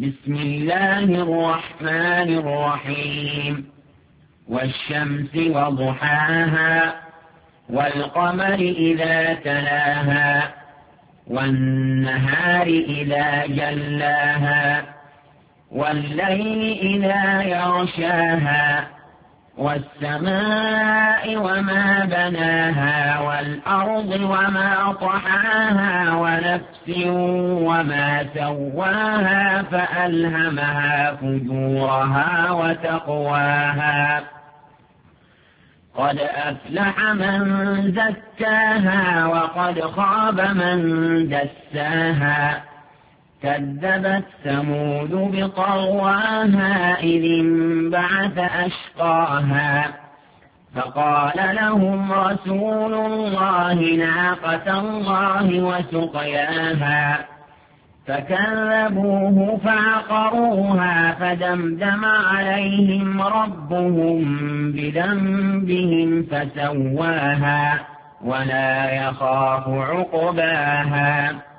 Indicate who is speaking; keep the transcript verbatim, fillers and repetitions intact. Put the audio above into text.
Speaker 1: بسم الله الرحمن الرحيم والشمس وضحاها والقمر إذا تلاها والنهار إذا جلاها والليل إذا يغشاها والسماء وما بناها والأرض وما طحاها ونفس وما سواها فألهمها فجورها وتقواها قد أفلح من زكاها وقد خاب من دساها كذبت ثمود بطغواها إذ انبعث أشقاها فقال لهم رسول الله ناقة الله وسقياها فكذبوه فعقروها فدمدم عليهم ربهم بذنبهم فسواها ولا يخاف عقباها